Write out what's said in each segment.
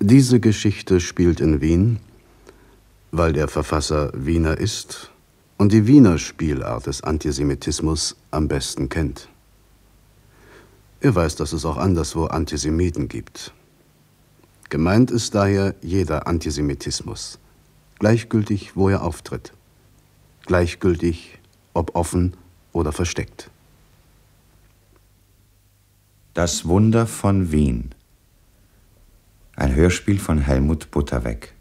Diese Geschichte spielt in Wien, weil der Verfasser Wiener ist und die Wiener Spielart des Antisemitismus am besten kennt. Er weiß, dass es auch anderswo Antisemiten gibt. Gemeint ist daher jeder Antisemitismus, gleichgültig, wo er auftritt, gleichgültig, ob offen oder versteckt. Das Wunder von Wien. Ein Hörspiel von Helmut Butterweg.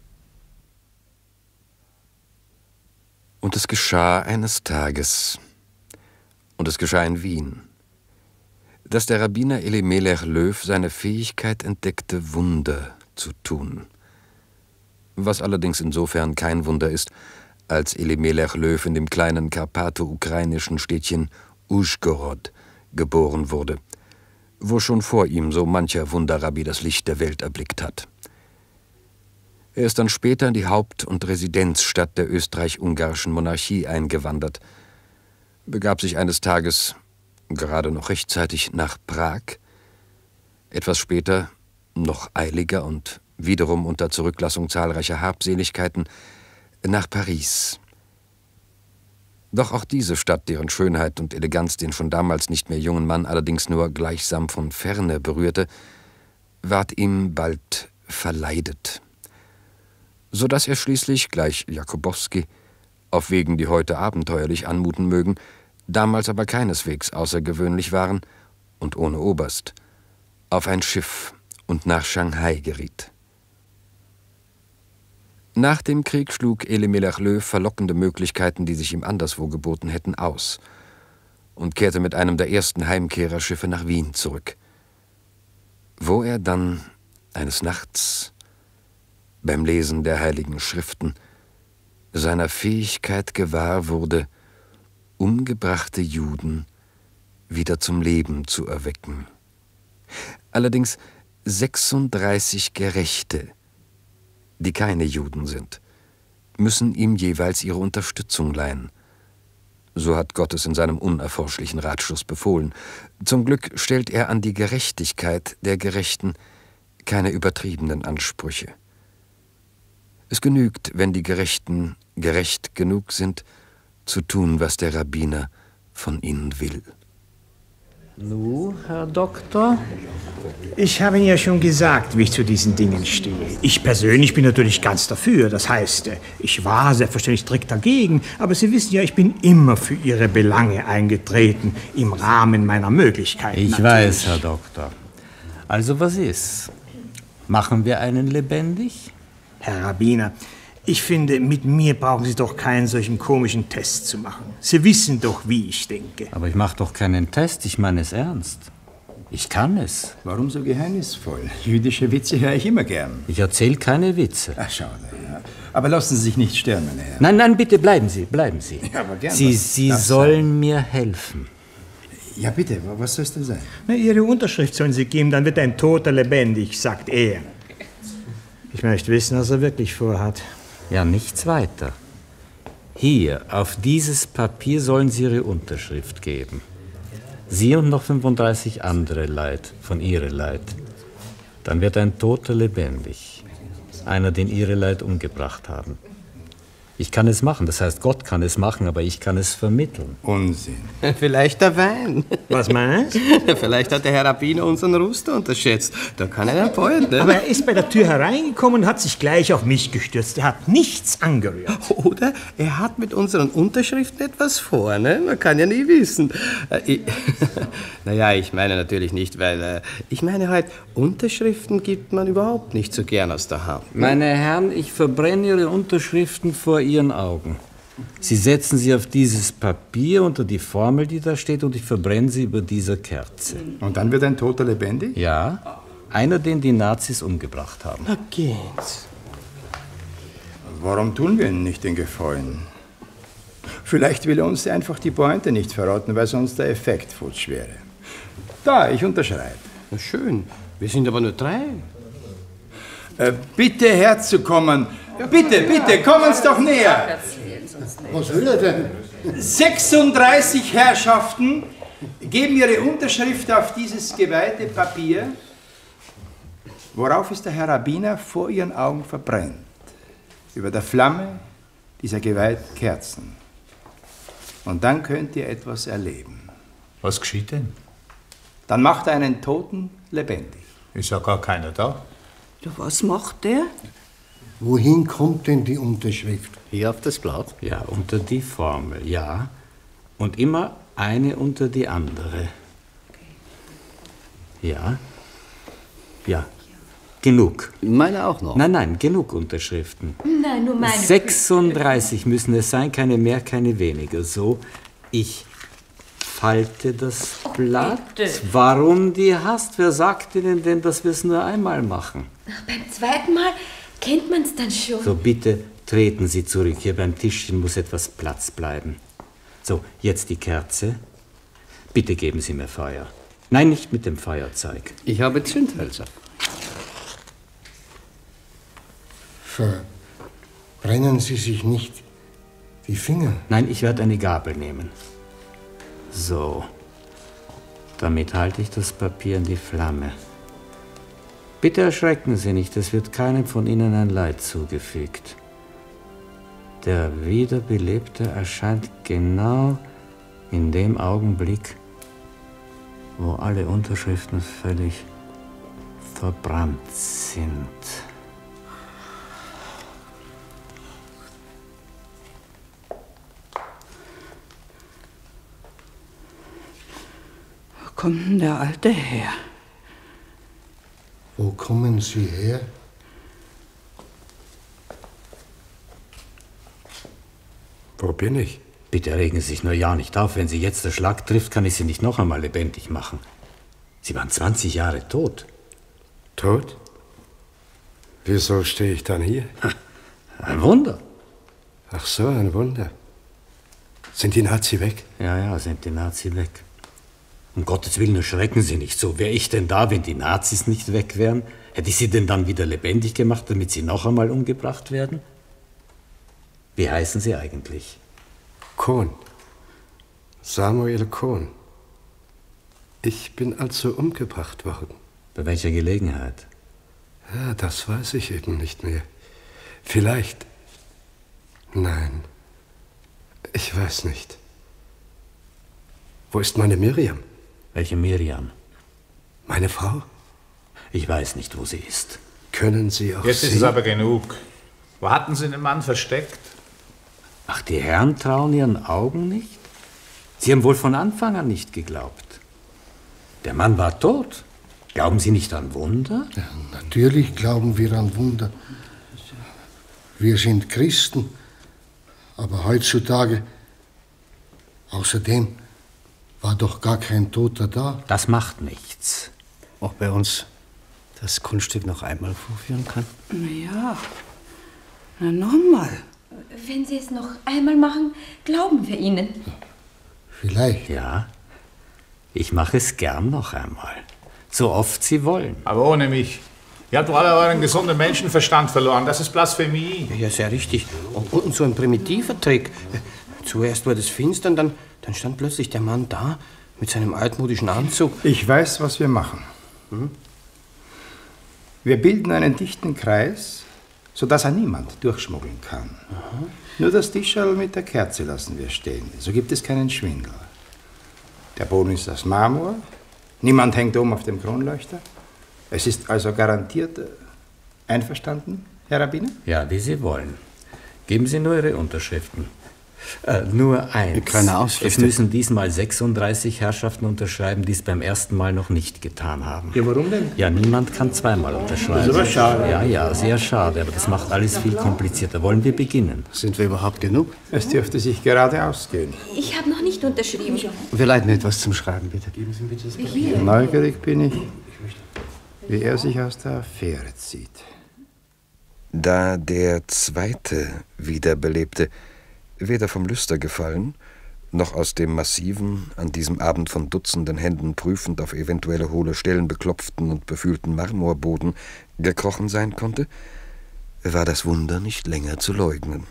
Und es geschah eines Tages, und es geschah in Wien, dass der Rabbiner Elimelech Löw seine Fähigkeit entdeckte, Wunder zu tun. Was allerdings insofern kein Wunder ist, als Elimelech Löw in dem kleinen karpato-ukrainischen Städtchen Uschgorod geboren wurde, wo schon vor ihm so mancher Wunderrabbi das Licht der Welt erblickt hat. Er ist dann später in die Haupt- und Residenzstadt der österreich-ungarischen Monarchie eingewandert, begab sich eines Tages, gerade noch rechtzeitig, nach Prag, etwas später, noch eiliger und wiederum unter Zurücklassung zahlreicher Habseligkeiten, nach Paris. Doch auch diese Stadt, deren Schönheit und Eleganz den schon damals nicht mehr jungen Mann allerdings nur gleichsam von Ferne berührte, ward ihm bald verleidet, so dass er schließlich, gleich Jakubowski, auf Wegen, die heute abenteuerlich anmuten mögen, damals aber keineswegs außergewöhnlich waren und ohne Oberst, auf ein Schiff und nach Shanghai geriet. Nach dem Krieg schlug Elimelech Löw verlockende Möglichkeiten, die sich ihm anderswo geboten hätten, aus und kehrte mit einem der ersten Heimkehrerschiffe nach Wien zurück, wo er dann eines Nachts beim Lesen der Heiligen Schriften seiner Fähigkeit gewahr wurde, umgebrachte Juden wieder zum Leben zu erwecken. Allerdings 36 Gerechte, die keine Juden sind, müssen ihm jeweils ihre Unterstützung leihen. So hat Gott es in seinem unerforschlichen Ratschluss befohlen. Zum Glück stellt er an die Gerechtigkeit der Gerechten keine übertriebenen Ansprüche. Es genügt, wenn die Gerechten gerecht genug sind, zu tun, was der Rabbiner von ihnen will. Nun, Herr Doktor? Ich habe Ihnen ja schon gesagt, wie ich zu diesen Dingen stehe. Ich persönlich bin natürlich ganz dafür. Das heißt, ich war selbstverständlich strikt dagegen. Aber Sie wissen ja, ich bin immer für Ihre Belange eingetreten, im Rahmen meiner Möglichkeiten. Ich weiß, Herr Doktor. Also was ist? Machen wir einen lebendig? Herr Rabbiner, ich finde, mit mir brauchen Sie doch keinen solchen komischen Test zu machen. Sie wissen doch, wie ich denke. Aber ich mache doch keinen Test, ich meine es ernst. Ich kann es. Warum so geheimnisvoll? Jüdische Witze höre ich immer gern. Ich erzähle keine Witze. Ach, schade, ja. Aber lassen Sie sich nicht stören, meine Herren. Nein, nein, bitte bleiben Sie, bleiben Sie. Ja, aber gern. Sie sollen mir helfen. Ja, bitte, was soll es denn sein? Na, Ihre Unterschrift sollen Sie geben, dann wird ein Toter lebendig, sagt er. Ich möchte wissen, was er wirklich vorhat. Ja, nichts weiter. Hier, auf dieses Papier sollen Sie Ihre Unterschrift geben. Sie und noch 35 andere Leid von Ihre Leid. Dann wird ein Toter lebendig. Einer, den Ihre Leid umgebracht haben. Ich kann es machen, das heißt, Gott kann es machen, aber ich kann es vermitteln. Unsinn. Vielleicht der Wein. Was meinst du? Vielleicht hat der Herr Rabbiner unseren Ruster unterschätzt. Da kann er ein ne? Aber er ist bei der Tür hereingekommen und hat sich gleich auf mich gestürzt. Er hat nichts angerührt. Oder er hat mit unseren Unterschriften etwas vor, ne? Man kann ja nie wissen. Naja, ich meine natürlich nicht, weil ich meine halt, Unterschriften gibt man überhaupt nicht so gern aus der Hand. Ne? Meine Herren, ich verbrenne Ihre Unterschriften vor Ihren Augen. Sie setzen sie auf dieses Papier unter die Formel, die da steht, und ich verbrenne sie über dieser Kerze. Und dann wird ein Toter lebendig? Ja, einer, den die Nazis umgebracht haben. Na geht's. Warum tun wir Ihnen nicht den Gefallen? Vielleicht will er uns einfach die Pointe nicht verraten, weil sonst der Effekt futsch wäre. Da, ich unterschreibe. Na schön, wir sind aber nur 3. Bitte herzukommen. Bitte, bitte, kommen Sie doch näher. Was will er denn? 36 Herrschaften geben ihre Unterschrift auf dieses geweihte Papier. Worauf ist der Herr Rabbiner vor Ihren Augen verbrennt? Über der Flamme dieser geweihten Kerzen. Und dann könnt ihr etwas erleben. Was geschieht denn? Dann macht er einen Toten lebendig. Ist ja gar keiner da. Ja, was macht der? Wohin kommt denn die Unterschrift? Hier auf das Blatt? Ja, unter die Formel, ja. Und immer eine unter die andere. Ja. Ja. Genug. Meine auch noch. Nein, genug Unterschriften. Nein, nur meine. 36 müssen es sein, keine mehr, keine weniger. So, ich falte das Blatt. bitte. Warum die hast? Wer sagt Ihnen denn, dass wir es nur einmal machen? Ach, beim zweiten Mal kennt man es dann schon. So, bitte treten Sie zurück. Hier beim Tischchen muss etwas Platz bleiben. So, jetzt die Kerze. Bitte geben Sie mir Feuer. Nein, nicht mit dem Feuerzeug. Ich habe Zündhölzer. Verbrennen Sie sich nicht die Finger? Nein, ich werde eine Gabel nehmen. So. Damit halte ich das Papier in die Flamme. Bitte erschrecken Sie nicht, es wird keinem von Ihnen ein Leid zugefügt. Der Wiederbelebte erscheint genau in dem Augenblick, wo alle Unterschriften völlig verbrannt sind. Wo kommt denn der Alte her? Wo kommen Sie her? Wo bin ich? Bitte regen Sie sich nur ja nicht auf. Wenn Sie jetzt der Schlag trifft, kann ich Sie nicht noch einmal lebendig machen. Sie waren 20 Jahre tot. Tot? Wieso stehe ich dann hier? Ein Wunder. Ach so, ein Wunder. Sind die Nazi weg? Ja, sind die Nazi weg. Um Gottes Willen, erschrecken Sie nicht so. Wäre ich denn da, wenn die Nazis nicht weg wären? Hätte ich sie denn dann wieder lebendig gemacht, damit sie noch einmal umgebracht werden? Wie heißen Sie eigentlich? Kohn. Samuel Kohn. Ich bin also umgebracht worden. Bei welcher Gelegenheit? Ja, das weiß ich eben nicht mehr. Vielleicht. Nein. Ich weiß nicht. Wo ist meine Miriam? Welche Miriam? Meine Frau? Ich weiß nicht, wo sie ist. Können Sie auch Jetzt Sie? ist es aber genug. Wo hatten Sie den Mann versteckt? Ach, die Herren trauen ihren Augen nicht? Sie haben wohl von Anfang an nicht geglaubt. Der Mann war tot. Glauben Sie nicht an Wunder? Ja, natürlich glauben wir an Wunder. Wir sind Christen. Aber heutzutage, außerdem, war doch gar kein Toter da. Das macht nichts. Ob er uns das Kunststück noch einmal vorführen kann? Ja, na nochmal. Wenn Sie es noch einmal machen, glauben wir Ihnen. Vielleicht. Ja, ich mache es gern noch einmal. So oft Sie wollen. Aber ohne mich. Ihr habt alle euren gesunden Menschenverstand verloren. Das ist Blasphemie. Ja, sehr richtig. Und so ein primitiver Trick. Zuerst wurde es finster, dann stand plötzlich der Mann da mit seinem altmodischen Anzug. Ich weiß, was wir machen. Wir bilden einen dichten Kreis, sodass er niemand durchschmuggeln kann. Aha. Nur das Tischerl mit der Kerze lassen wir stehen. So gibt es keinen Schwindel. Der Boden ist aus Marmor. Niemand hängt oben auf dem Kronleuchter. Es ist also garantiert einverstanden, Herr Rabbiner? Ja, wie Sie wollen. Geben Sie nur Ihre Unterschriften. Nur eins. Keine Ausschrift. Es müssen diesmal 36 Herrschaften unterschreiben, die es beim ersten Mal noch nicht getan haben. Ja, warum denn? Ja, niemand kann zweimal unterschreiben. Das ist aber schade. Ja, sehr schade, aber das macht alles viel komplizierter. Wollen wir beginnen? Sind wir überhaupt genug? Es dürfte sich gerade ausgehen. Ich habe noch nicht unterschrieben. Wir leiten etwas zum Schreiben, bitte. Geben Sie mir bitte das Papier. Neugierig bin ich, wie er sich aus der Affäre zieht. Da der zweite Wiederbelebte weder vom Lüster gefallen, noch aus dem massiven, an diesem Abend von Dutzenden Händen prüfend auf eventuelle hohle Stellen beklopften und befühlten Marmorboden gekrochen sein konnte, war das Wunder nicht länger zu leugnen.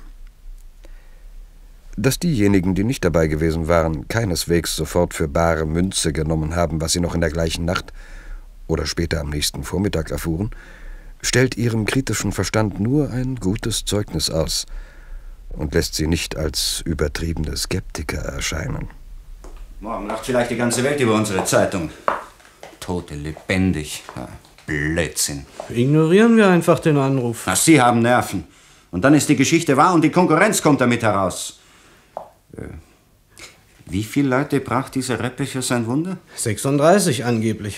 Dass diejenigen, die nicht dabei gewesen waren, keineswegs sofort für bare Münze genommen haben, was sie noch in der gleichen Nacht oder später am nächsten Vormittag erfuhren, stellt ihrem kritischen Verstand nur ein gutes Zeugnis aus und lässt sie nicht als übertriebene Skeptiker erscheinen. Morgen lacht vielleicht die ganze Welt über unsere Zeitung. Tote lebendig. Ja, Blödsinn. Ignorieren wir einfach den Anruf. Na, Sie haben Nerven. Und dann ist die Geschichte wahr und die Konkurrenz kommt damit heraus. Wie viele Leute braucht dieser Reppe für sein Wunder? 36 angeblich.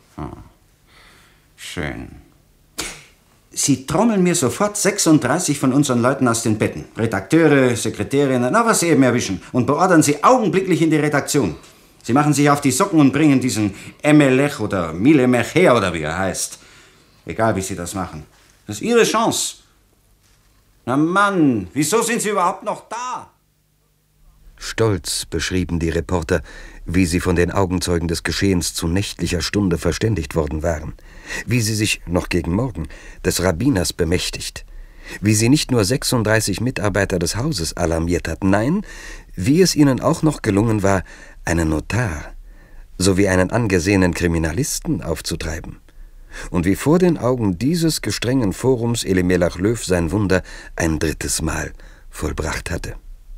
Schön. Sie trommeln mir sofort 36 von unseren Leuten aus den Betten. Redakteure, Sekretärinnen, na was Sie eben erwischen. Und beordern sie augenblicklich in die Redaktion. Sie machen sich auf die Socken und bringen diesen Emelech oder Milemech her, oder wie er heißt. Egal, wie Sie das machen. Das ist Ihre Chance. Na Mann, wieso sind Sie überhaupt noch da? Stolz beschrieben die Reporter, wie sie von den Augenzeugen des Geschehens zu nächtlicher Stunde verständigt worden waren, wie sie sich, noch gegen Morgen, des Rabbiners bemächtigt, wie sie nicht nur 36 Mitarbeiter des Hauses alarmiert hatten, nein, wie es ihnen auch noch gelungen war, einen Notar sowie einen angesehenen Kriminalisten aufzutreiben, und wie vor den Augen dieses gestrengen Forums Elimelech Löw sein Wunder ein drittes Mal vollbracht hatte.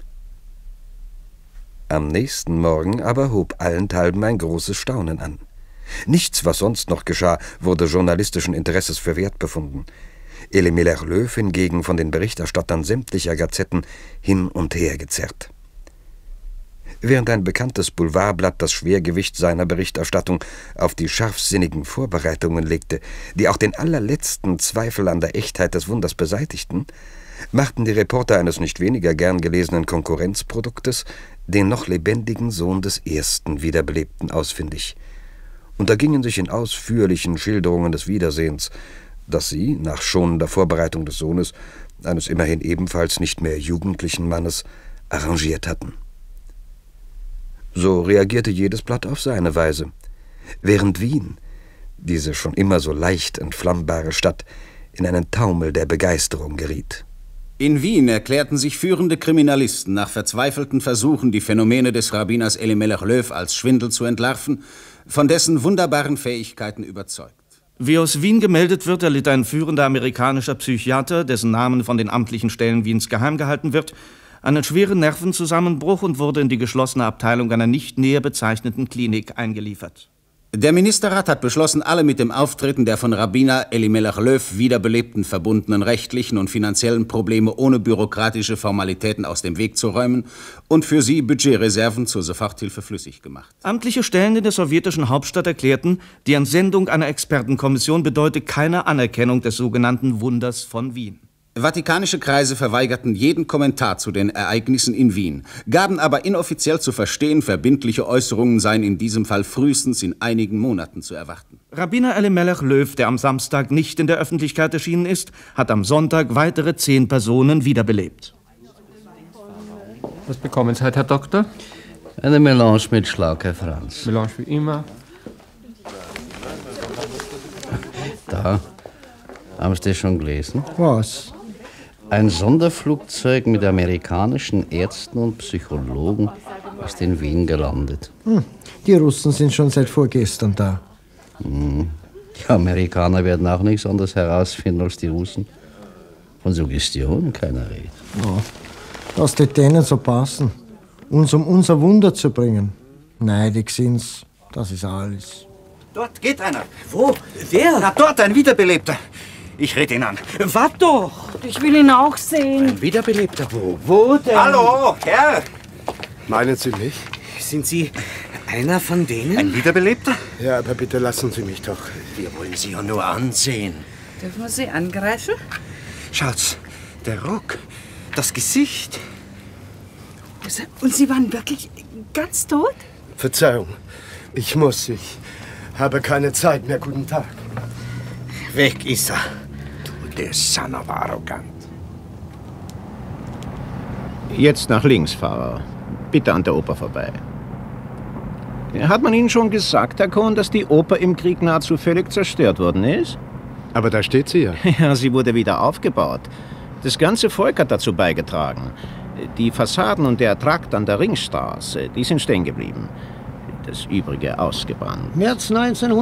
Am nächsten Morgen aber hob allenthalben ein großes Staunen an. Nichts, was sonst noch geschah, wurde journalistischen Interesses für wert befunden. Elimelech Löw hingegen von den Berichterstattern sämtlicher Gazetten hin und her gezerrt. Während ein bekanntes Boulevardblatt das Schwergewicht seiner Berichterstattung auf die scharfsinnigen Vorbereitungen legte, die auch den allerletzten Zweifel an der Echtheit des Wunders beseitigten, machten die Reporter eines nicht weniger gern gelesenen Konkurrenzproduktes den noch lebendigen Sohn des ersten Wiederbelebten ausfindig und ergingen sich in ausführlichen Schilderungen des Wiedersehens, das sie, nach schonender Vorbereitung des Sohnes, eines immerhin ebenfalls nicht mehr jugendlichen Mannes, arrangiert hatten. So reagierte jedes Blatt auf seine Weise, während Wien, diese schon immer so leicht entflammbare Stadt, in einen Taumel der Begeisterung geriet. In Wien erklärten sich führende Kriminalisten nach verzweifelten Versuchen, die Phänomene des Rabbiners Elimelech Löw als Schwindel zu entlarven, von dessen wunderbaren Fähigkeiten überzeugt. Wie aus Wien gemeldet wird, erlitt ein führender amerikanischer Psychiater, dessen Namen von den amtlichen Stellen Wiens geheim gehalten wird, einen schweren Nervenzusammenbruch und wurde in die geschlossene Abteilung einer nicht näher bezeichneten Klinik eingeliefert. Der Ministerrat hat beschlossen, alle mit dem Auftreten der von Rabbiner Elimelech Löw Wiederbelebten verbundenen rechtlichen und finanziellen Probleme ohne bürokratische Formalitäten aus dem Weg zu räumen und für sie Budgetreserven zur Soforthilfe flüssig gemacht. Amtliche Stellen in der sowjetischen Hauptstadt erklärten, die Entsendung einer Expertenkommission bedeute keine Anerkennung des sogenannten Wunders von Wien. Vatikanische Kreise verweigerten jeden Kommentar zu den Ereignissen in Wien, gaben aber inoffiziell zu verstehen, verbindliche Äußerungen seien in diesem Fall frühestens in einigen Monaten zu erwarten. Rabbiner Elimelech Löw, der am Samstag nicht in der Öffentlichkeit erschienen ist, hat am Sonntag weitere 10 Personen wiederbelebt. Was bekommen Sie heute, Herr Doktor? Eine Melange mit Schlag, Herr Franz. Melange wie immer. Da. Haben Sie das schon gelesen? Was? Ein Sonderflugzeug mit amerikanischen Ärzten und Psychologen ist in Wien gelandet. Die Russen sind schon seit vorgestern da. Die Amerikaner werden auch nichts anderes herausfinden als die Russen. Von Suggestion keiner Rede. Ja, dass die denen so passen, uns um unser Wunder zu bringen. Neidig sind's, das ist alles. Dort geht einer. Wo? Wer? Na, dort, ein Wiederbelebter. Ich red ihn an. Wart doch! Ich will ihn auch sehen. Ein Wiederbelebter? Wo? Wo denn? Hallo, Herr! Meinen Sie mich? Sind Sie einer von denen? Ein Wiederbelebter? Ja, aber bitte lassen Sie mich doch. Wir wollen Sie ja nur ansehen. Dürfen wir Sie angreifen? Schaut's, der Rock, das Gesicht. Und Sie waren wirklich ganz tot? Verzeihung, ich muss. Ich habe keine Zeit mehr. Guten Tag. Weg ist er. Der ist aber arrogant. Jetzt nach links, Fahrer. Bitte an der Oper vorbei. Hat man Ihnen schon gesagt, Herr Kohn, dass die Oper im Krieg nahezu völlig zerstört worden ist? Aber da steht sie ja. Ja, sie wurde wieder aufgebaut. Das ganze Volk hat dazu beigetragen. Die Fassaden und der Trakt an der Ringstraße, die sind stehen geblieben. das Übrige ausgebrannt. März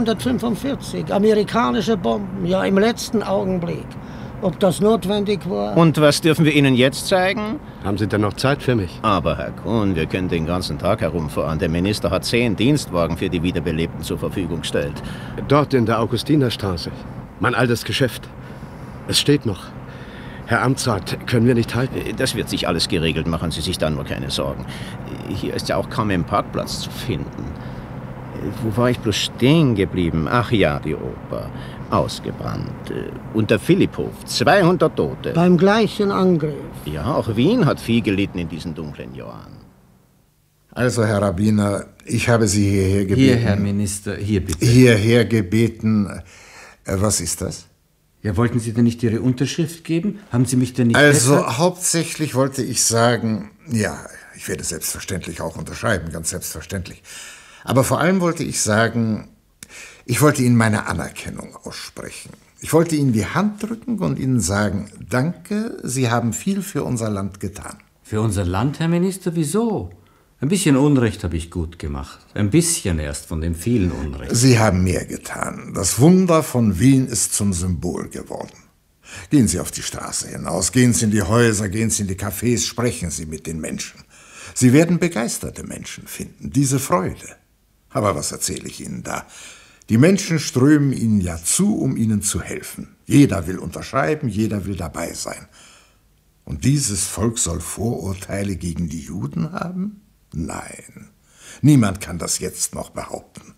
1945, amerikanische Bomben, ja im letzten Augenblick. Ob das notwendig war? Und was dürfen wir Ihnen jetzt zeigen? Haben Sie denn noch Zeit für mich? Aber Herr Kuhn, wir können den ganzen Tag herumfahren. Der Minister hat 10 Dienstwagen für die Wiederbelebten zur Verfügung gestellt. Dort in der Augustinerstraße. Mein altes Geschäft. Es steht noch. Herr Amtsrat, können wir nicht halten? Das wird sich alles geregelt, machen Sie sich da nur keine Sorgen. Hier ist ja auch kaum ein Parkplatz zu finden. Wo war ich bloß stehen geblieben? Ach ja, die Oper. Ausgebrannt. Und der Philipphof, 200 Tote. Beim gleichen Angriff. Ja, auch Wien hat viel gelitten in diesen dunklen Jahren. Also, Herr Rabbiner, ich habe Sie hierher gebeten. Hier, Herr Minister, hier bitte. Hierher gebeten. Was ist das? Ja, wollten Sie denn nicht Ihre Unterschrift geben? Haben Sie mich denn nicht... Also, hauptsächlich wollte ich sagen, ja, ich werde selbstverständlich auch unterschreiben, ganz selbstverständlich. Aber vor allem wollte ich sagen, ich wollte Ihnen meine Anerkennung aussprechen. Ich wollte Ihnen die Hand drücken und Ihnen sagen, danke, Sie haben viel für unser Land getan. Für unser Land, Herr Minister? Wieso? Ein bisschen Unrecht habe ich gut gemacht. Ein bisschen erst von dem vielen Unrecht. Sie haben mehr getan. Das Wunder von Wien ist zum Symbol geworden. Gehen Sie auf die Straße hinaus, gehen Sie in die Häuser, gehen Sie in die Cafés, sprechen Sie mit den Menschen. Sie werden begeisterte Menschen finden, diese Freude. Aber was erzähle ich Ihnen da? Die Menschen strömen Ihnen ja zu, um Ihnen zu helfen. Jeder will unterschreiben, jeder will dabei sein. Und dieses Volk soll Vorurteile gegen die Juden haben? Nein, niemand kann das jetzt noch behaupten.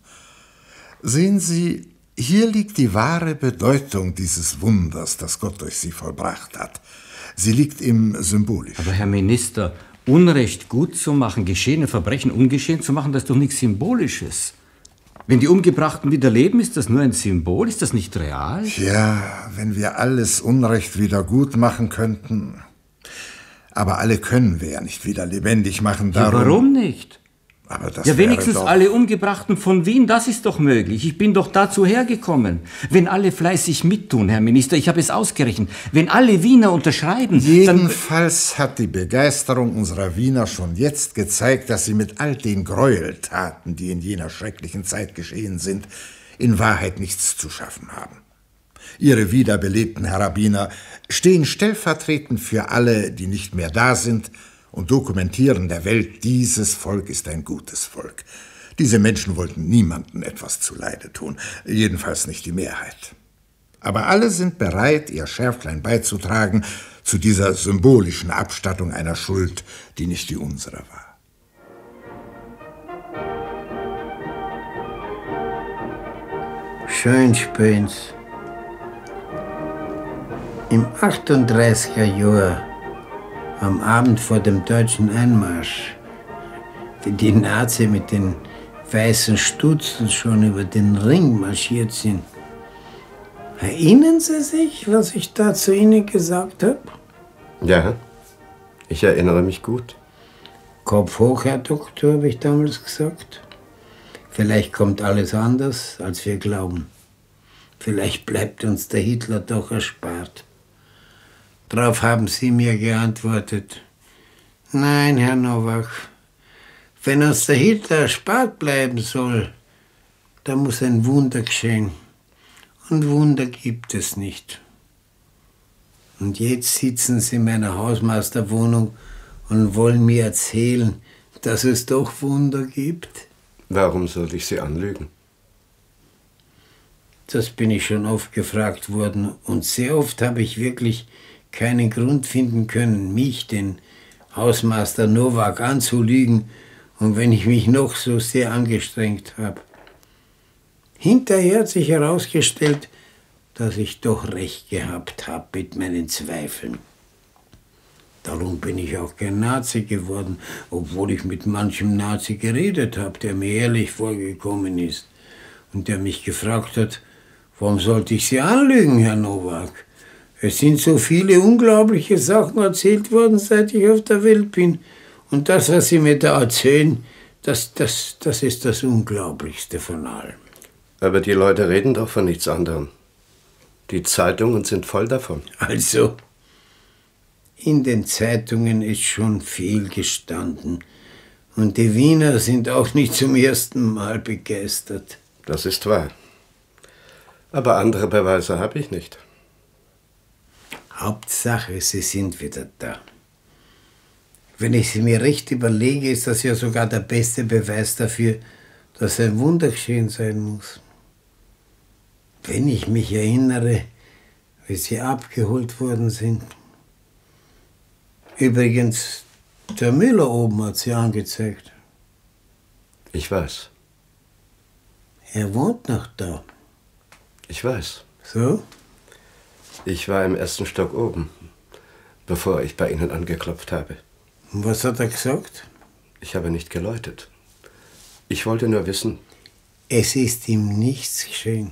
Sehen Sie, hier liegt die wahre Bedeutung dieses Wunders, das Gott durch Sie vollbracht hat. Sie liegt im Symbolischen. Aber Herr Minister, Unrecht gut zu machen, geschehene Verbrechen ungeschehen zu machen, das ist doch nichts Symbolisches. Wenn die Umgebrachten wieder leben, ist das nur ein Symbol? Ist das nicht real? Ja, wenn wir alles Unrecht wieder gut machen könnten. Aber alle können wir ja nicht wieder lebendig machen. Ja, warum nicht? Aber das ja, wenigstens wäre doch... alle Umgebrachten von Wien, das ist doch möglich. Ich bin doch dazu hergekommen. Wenn alle fleißig mittun, Herr Minister, ich habe es ausgerechnet, wenn alle Wiener unterschreiben... Jedenfalls hat die Begeisterung unserer Wiener schon jetzt gezeigt, dass sie mit all den Gräueltaten, die in jener schrecklichen Zeit geschehen sind, in Wahrheit nichts zu schaffen haben. Ihre wiederbelebten Herr Rabbiner stehen stellvertretend für alle, die nicht mehr da sind, und dokumentieren der Welt, dieses Volk ist ein gutes Volk. Diese Menschen wollten niemandem etwas zuleide tun, jedenfalls nicht die Mehrheit. Aber alle sind bereit, ihr Schärflein beizutragen zu dieser symbolischen Abstattung einer Schuld, die nicht die unsere war. Schön spielen's. Im 38er Jahr, am Abend vor dem deutschen Einmarsch, wie die Nazis mit den weißen Stutzen schon über den Ring marschiert sind. Erinnern Sie sich, was ich da zu Ihnen gesagt habe? Ja, ich erinnere mich gut. Kopf hoch, Herr Doktor, habe ich damals gesagt. Vielleicht kommt alles anders, als wir glauben. Vielleicht bleibt uns der Hitler doch erspart. Darauf haben Sie mir geantwortet: Nein, Herr Nowak, wenn uns der Hitler erspart bleiben soll, dann muss ein Wunder geschehen. Und Wunder gibt es nicht. Und jetzt sitzen Sie in meiner Hausmeisterwohnung und wollen mir erzählen, dass es doch Wunder gibt. Warum soll ich Sie anlügen? Das bin ich schon oft gefragt worden. Und sehr oft habe ich wirklich keinen Grund finden können, mich, den Hausmeister Nowak, anzulügen, und wenn ich mich noch so sehr angestrengt habe. Hinterher hat sich herausgestellt, dass ich doch recht gehabt habe mit meinen Zweifeln. Darum bin ich auch kein Nazi geworden, obwohl ich mit manchem Nazi geredet habe, der mir ehrlich vorgekommen ist und der mich gefragt hat, warum sollte ich Sie anlügen, Herr Nowak? Es sind so viele unglaubliche Sachen erzählt worden, seit ich auf der Welt bin. Und das, was Sie mir da erzählen, das ist das Unglaublichste von allem. Aber die Leute reden doch von nichts anderem. Die Zeitungen sind voll davon. Also, in den Zeitungen ist schon viel gestanden, Und die Wiener sind auch nicht zum ersten Mal begeistert. Das ist wahr. Aber andere Beweise habe ich nicht. Hauptsache, Sie sind wieder da. Wenn ich es mir recht überlege, ist das ja sogar der beste Beweis dafür, dass ein Wunder geschehen sein muss. Wenn ich mich erinnere, wie Sie abgeholt worden sind. Übrigens, der Müller oben hat Sie angezeigt. Ich weiß. Er wohnt noch da. Ich weiß. So? Ich war im ersten Stock oben, bevor ich bei Ihnen angeklopft habe. Und was hat er gesagt? Ich habe nicht geläutet. Ich wollte nur wissen... Es ist ihm nichts geschehen.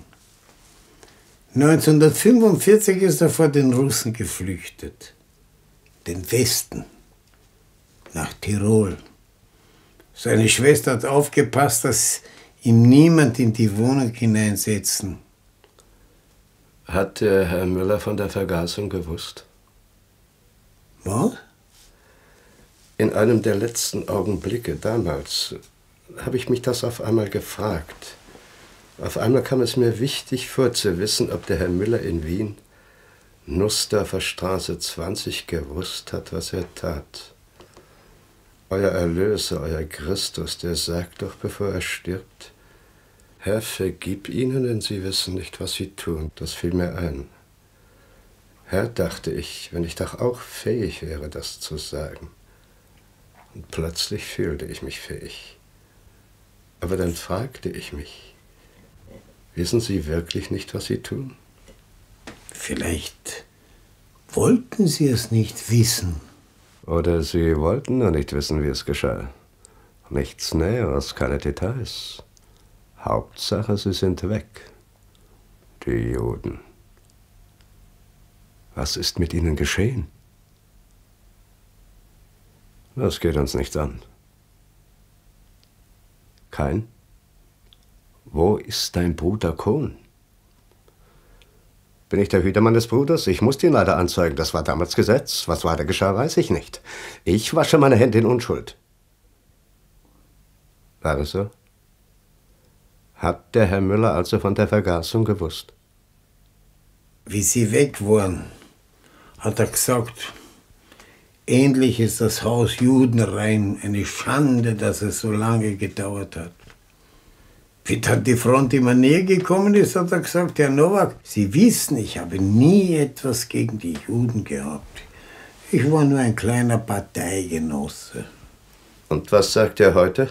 1945 ist er vor den Russen geflüchtet. Den Westen. Nach Tirol. Seine Schwester hat aufgepasst, dass ihm niemand in die Wohnung hineinsetzen. Hat der Herr Müller von der Vergasung gewusst? Was? In einem der letzten Augenblicke damals habe ich mich das auf einmal gefragt. Auf einmal kam es mir wichtig vor zu wissen, ob der Herr Müller in Wien, Nussdorfer Straße 20, gewusst hat, was er tat. Euer Erlöser, euer Christus, der sagt doch, bevor er stirbt, Herr, vergib ihnen, denn sie wissen nicht, was sie tun. Das fiel mir ein. Herr, dachte ich, wenn ich doch auch fähig wäre, das zu sagen. Und plötzlich fühlte ich mich fähig. Aber dann fragte ich mich, wissen Sie wirklich nicht, was Sie tun? Vielleicht wollten Sie es nicht wissen. Oder Sie wollten nur nicht wissen, wie es geschah. Nichts Näheres, keine Details. Hauptsache, sie sind weg. Die Juden. Was ist mit ihnen geschehen? Das geht uns nichts an. Kein? Wo ist dein Bruder Kohn? Bin ich der Hütermann des Bruders? Ich musste ihn leider anzeigen. Das war damals Gesetz. Was weiter geschah, weiß ich nicht. Ich wasche meine Hände in Unschuld. War es so? Hat der Herr Müller also von der Vergasung gewusst? Wie Sie weg waren, hat er gesagt, endlich ist das Haus Judenrein. Eine Schande, dass es so lange gedauert hat. Wie dann die Front immer näher gekommen ist, hat er gesagt, Herr Nowak, Sie wissen, ich habe nie etwas gegen die Juden gehabt. Ich war nur ein kleiner Parteigenosse. Und was sagt er heute?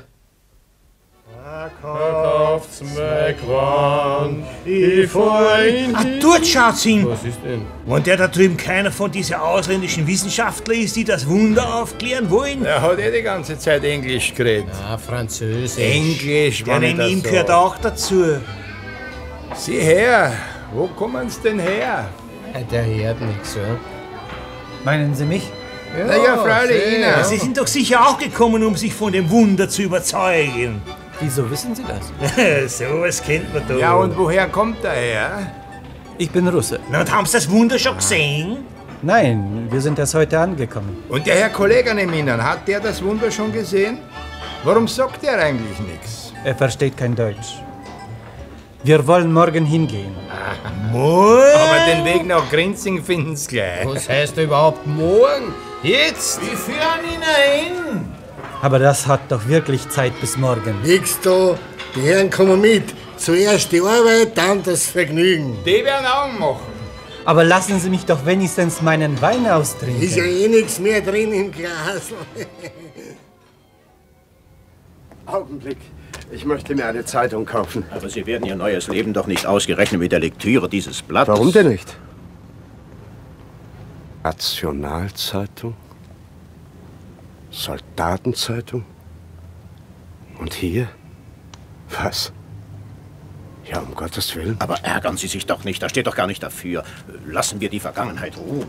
Verkauft's mich ran, ich freund. Ah, dort schaut's hin. Was ist denn? Wenn der da drüben keiner von diesen ausländischen Wissenschaftlern ist, die das Wunder aufklären wollen? Er hat die ganze Zeit Englisch geredet. Ah, Französisch. Englisch, Der neben ihm gehört auch dazu. Sieh her, wo kommen Sie denn her? Der hört nichts, ja. Meinen Sie mich? Ja, na ja, freilich, Ihnen. Sie sind doch sicher auch gekommen, um sich von dem Wunder zu überzeugen. Wieso wissen Sie das? So was kennt man doch. Ja, und woher kommt er her? Ich bin Russe. Na, und haben Sie das Wunder schon gesehen? Nein, wir sind erst heute angekommen. Und der Herr Kollege neben Ihnen, hat der das Wunder schon gesehen? Warum sagt er eigentlich nichts? Er versteht kein Deutsch. Wir wollen morgen hingehen. Morgen? Aber den Weg nach Grinzing finden Sie gleich. Was heißt überhaupt morgen? Jetzt? Wir führen ihn hin. Aber das hat doch wirklich Zeit bis morgen. Nix da, die Herren kommen mit. Zuerst die Arbeit, dann das Vergnügen. Die werden Augen machen. Aber lassen Sie mich doch wenigstens meinen Wein austrinken. Ist ja eh nichts mehr drin im Glas. Augenblick. Ich möchte mir eine Zeitung kaufen. Aber Sie werden Ihr neues Leben doch nicht ausgerechnet mit der Lektüre dieses Blattes. Warum denn nicht? Nationalzeitung? Soldatenzeitung? Und hier? Was? Ja, um Gottes Willen. Aber ärgern Sie sich doch nicht, da steht doch gar nicht dafür. Lassen wir die Vergangenheit ruhen.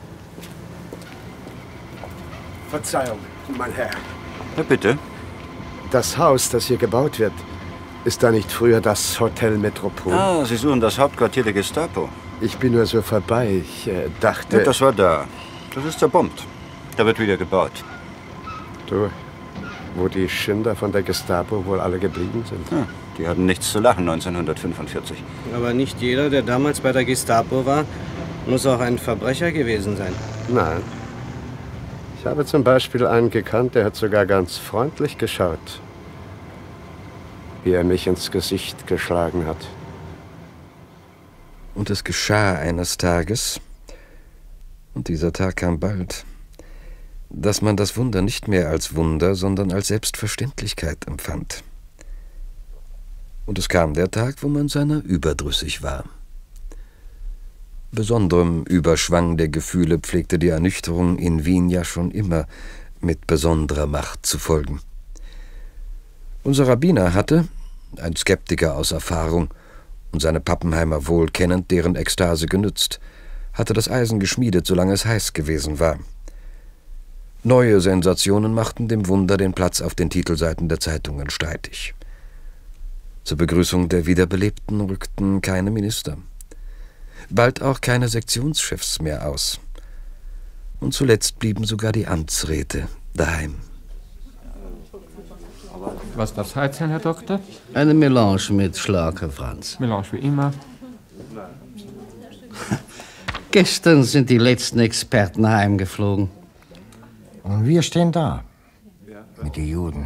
Verzeihung, mein Herr. Ja, bitte. Das Haus, das hier gebaut wird, ist da nicht früher das Hotel Metropol? Ah, Sie suchen das Hauptquartier der Gestapo. Ich bin nur so vorbei. Ich dachte... Ja, das war da. Das ist zerbombt. Da wird wieder gebaut. Du, wo die Schinder von der Gestapo wohl alle geblieben sind. Ja, die hatten nichts zu lachen 1945. Aber nicht jeder, der damals bei der Gestapo war, muss auch ein Verbrecher gewesen sein. Nein. Ich habe zum Beispiel einen gekannt, der hat sogar ganz freundlich geschaut, wie er mich ins Gesicht geschlagen hat. Und es geschah eines Tages, und dieser Tag kam bald, dass man das Wunder nicht mehr als Wunder, sondern als Selbstverständlichkeit empfand. Und es kam der Tag, wo man seiner überdrüssig war. Besonderem Überschwang der Gefühle pflegte die Ernüchterung in Wien ja schon immer mit besonderer Macht zu folgen. Unser Rabbiner hatte, ein Skeptiker aus Erfahrung und seine Pappenheimer wohl kennend, deren Ekstase genützt, hatte das Eisen geschmiedet, solange es heiß gewesen war. Neue Sensationen machten dem Wunder den Platz auf den Titelseiten der Zeitungen streitig. Zur Begrüßung der Wiederbelebten rückten keine Minister. Bald auch keine Sektionschefs mehr aus. Und zuletzt blieben sogar die Amtsräte daheim. Was darf es heute sein, Herr Doktor? Eine Melange mit Schlag, Herr Franz. Melange wie immer. Gestern sind die letzten Experten heimgeflogen. Und wir stehen da. Mit den Juden.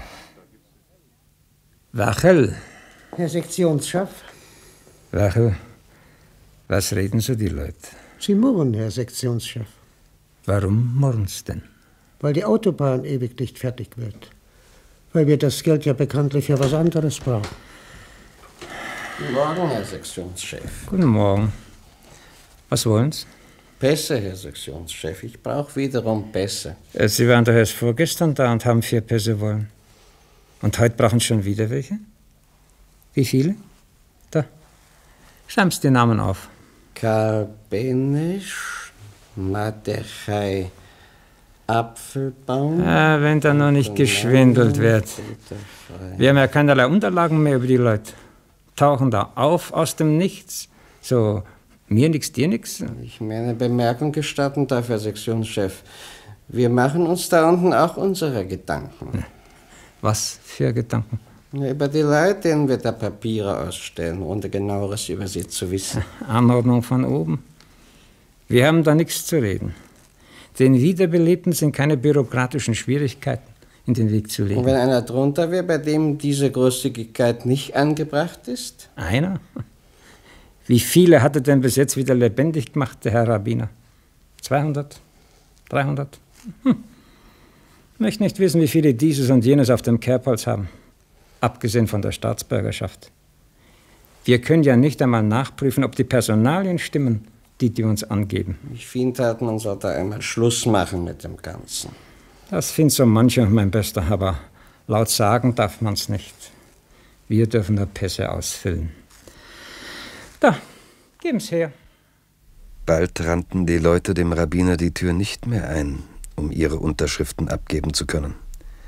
Wachel. Herr Sektionschef. Wachel, was reden so die Leute? Sie murren, Herr Sektionschef. Warum murren sie denn? Weil die Autobahn ewig nicht fertig wird. Weil wir das Geld ja bekanntlich für was anderes brauchen. Guten Morgen, Herr Sektionschef. Guten Morgen. Was wollen Sie? Pässe, Herr Sektionschef. Ich brauche wiederum Pässe. Sie waren doch erst vorgestern da und haben 4 Pässe wollen. Und heute brauchen Sie schon wieder welche? Wie viele? Da. Schreiben Sie die Namen auf. Karl Benesch, Matechai Apfelbaum. Wenn da noch nicht geschwindelt wird. Wir haben ja keinerlei Unterlagen mehr über die Leute. Tauchen da auf aus dem Nichts. So, mir nix, dir nix. Ich mir eine Bemerkung gestatten darf, Herr Sektionschef. Wir machen uns da unten auch unsere Gedanken. Was für Gedanken? Über die Leute, denen wir da Papiere ausstellen, ohne genaueres über sie zu wissen. Anordnung von oben. Wir haben da nichts zu reden. Den Wiederbelebten sind keine bürokratischen Schwierigkeiten in den Weg zu legen. Und wenn einer drunter wäre, bei dem diese Großzügigkeit nicht angebracht ist? Einer? Wie viele hat er denn bis jetzt wieder lebendig gemacht, der Herr Rabbiner? 200? 300? Ich möchte nicht wissen, wie viele dieses und jenes auf dem Kerbholz haben. Abgesehen von der Staatsbürgerschaft. Wir können ja nicht einmal nachprüfen, ob die Personalien stimmen, die uns angeben. Ich finde, man sollte einmal Schluss machen mit dem Ganzen. Das findet so mancher, mein Bester, aber laut sagen darf man's nicht. Wir dürfen nur Pässe ausfüllen. Da, geben's her. Bald rannten die Leute dem Rabbiner die Tür nicht mehr ein, um ihre Unterschriften abgeben zu können.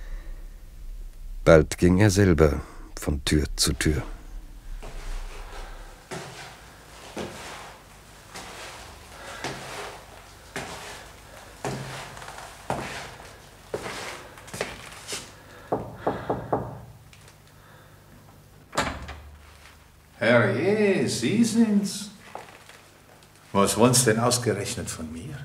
Bald ging er selber von Tür zu Tür. Herrje, Sie sind's. Was wollen Sie denn ausgerechnet von mir?